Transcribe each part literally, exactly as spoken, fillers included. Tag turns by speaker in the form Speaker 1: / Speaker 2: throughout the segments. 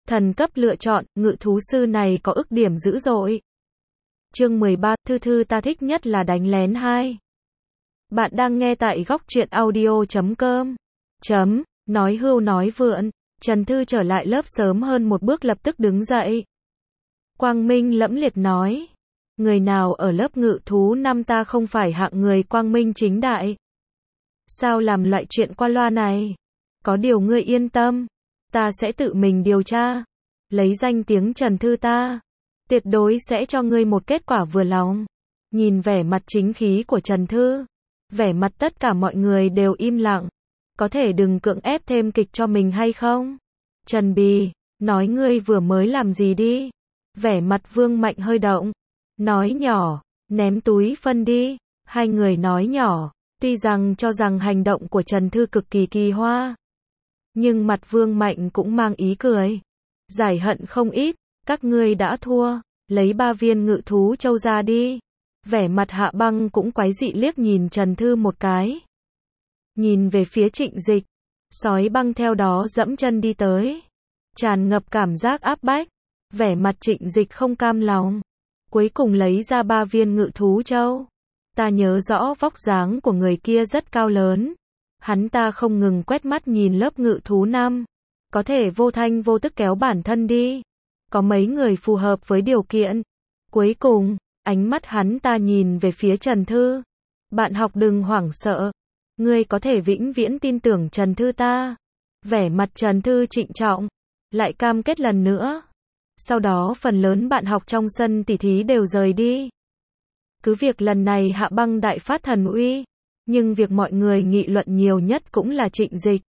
Speaker 1: Thần cấp lựa chọn, ngự thú sư này có ức điểm dữ dội. Chương mười ba, Thư Thư ta thích nhất là đánh lén hai. Bạn đang nghe tại góc truyện audio chấm com. Chấm, nói hưu nói vượn, Trần Thư trở lại lớp sớm hơn một bước lập tức đứng dậy. Quang Minh lẫm liệt nói, người nào ở lớp ngự thú năm ta không phải hạng người quang minh chính đại. Sao làm loại chuyện qua loa này? Có điều ngươi yên tâm, ta sẽ tự mình điều tra. Lấy danh tiếng Trần Thư ta, tuyệt đối sẽ cho ngươi một kết quả vừa lòng. Nhìn vẻ mặt chính khí của Trần Thư, vẻ mặt tất cả mọi người đều im lặng. Có thể đừng cưỡng ép thêm kịch cho mình hay không? Trần Bì, nói ngươi vừa mới làm gì đi? Vẻ mặt Vương Mạnh hơi động. Nói nhỏ, ném túi phân đi. Hai người nói nhỏ, tuy rằng cho rằng hành động của Trần Thư cực kỳ kỳ hoa. Nhưng mặt Vương Mạnh cũng mang ý cười. Giải hận không ít, các ngươi đã thua, lấy ba viên ngự thú châu ra đi. Vẻ mặt Hạ Băng cũng quái dị liếc nhìn Trần Thư một cái. Nhìn về phía Trịnh Dịch, sói băng theo đó dẫm chân đi tới. Tràn ngập cảm giác áp bách, vẻ mặt Trịnh Dịch không cam lòng. Cuối cùng lấy ra ba viên ngự thú châu. Ta nhớ rõ vóc dáng của người kia rất cao lớn. Hắn ta không ngừng quét mắt nhìn lớp ngự thú năm. Có thể vô thanh vô tức kéo bản thân đi. Có mấy người phù hợp với điều kiện. Cuối cùng, ánh mắt hắn ta nhìn về phía Trần Thư. Bạn học đừng hoảng sợ. Ngươi có thể vĩnh viễn tin tưởng Trần Thư ta. Vẻ mặt Trần Thư trịnh trọng. Lại cam kết lần nữa. Sau đó phần lớn bạn học trong sân tỉ thí đều rời đi. Cứ việc lần này Hạ Băng đại phát thần uy. Nhưng việc mọi người nghị luận nhiều nhất cũng là Trịnh Dịch.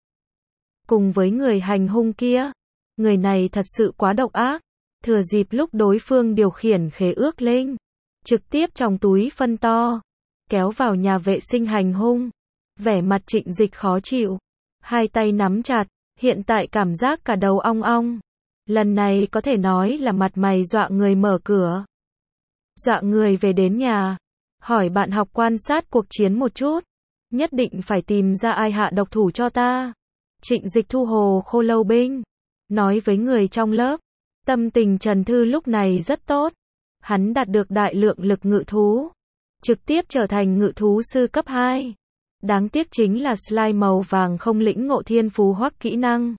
Speaker 1: Cùng với người hành hung kia. Người này thật sự quá độc ác. Thừa dịp lúc đối phương điều khiển khế ước linh. Trực tiếp trong túi phân to. Kéo vào nhà vệ sinh hành hung. Vẻ mặt Trịnh Dịch khó chịu. Hai tay nắm chặt. Hiện tại cảm giác cả đầu ong ong. Lần này có thể nói là mặt mày dọa người mở cửa. Dọa người về đến nhà. Hỏi bạn học quan sát cuộc chiến một chút. Nhất định phải tìm ra ai hạ độc thủ cho ta. Trịnh Dịch thu hồ khô lâu binh. Nói với người trong lớp. Tâm tình Trần Thư lúc này rất tốt. Hắn đạt được đại lượng lực ngự thú. Trực tiếp trở thành ngự thú sư cấp hai. Đáng tiếc chính là slime màu vàng không lĩnh ngộ thiên phú hoặc kỹ năng.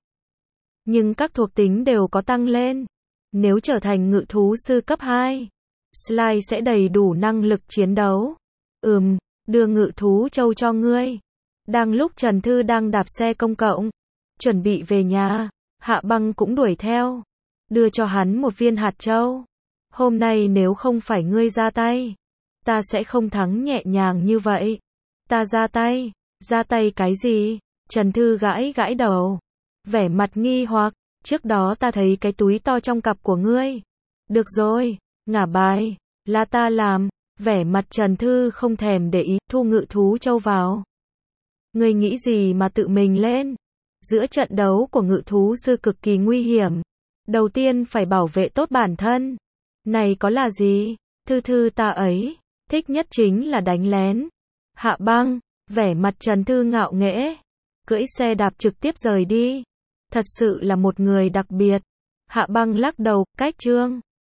Speaker 1: Nhưng các thuộc tính đều có tăng lên. Nếu trở thành ngự thú sư cấp hai, slime sẽ đầy đủ năng lực chiến đấu. Ừm, đưa ngự thú châu cho ngươi. Đang lúc Trần Thư đang đạp xe công cộng, chuẩn bị về nhà, Hạ Băng cũng đuổi theo. Đưa cho hắn một viên hạt châu. Hôm nay nếu không phải ngươi ra tay, ta sẽ không thắng nhẹ nhàng như vậy. Ta ra tay, ra tay cái gì? Trần Thư gãi gãi đầu. Vẻ mặt nghi hoặc, trước đó ta thấy cái túi to trong cặp của ngươi. Được rồi, ngả bài, là ta làm. Vẻ mặt Trần Thư không thèm để ý, thu ngự thú châu vào. Ngươi nghĩ gì mà tự mình lên? Giữa trận đấu của ngự thú sư cực kỳ nguy hiểm. Đầu tiên phải bảo vệ tốt bản thân. Này có là gì? Thư Thư ta ấy, thích nhất chính là đánh lén. Hạ Băng, vẻ mặt Trần Thư ngạo nghễ. Cưỡi xe đạp trực tiếp rời đi. Thật sự là một người đặc biệt. Hạ Băng lắc đầu, cách chương.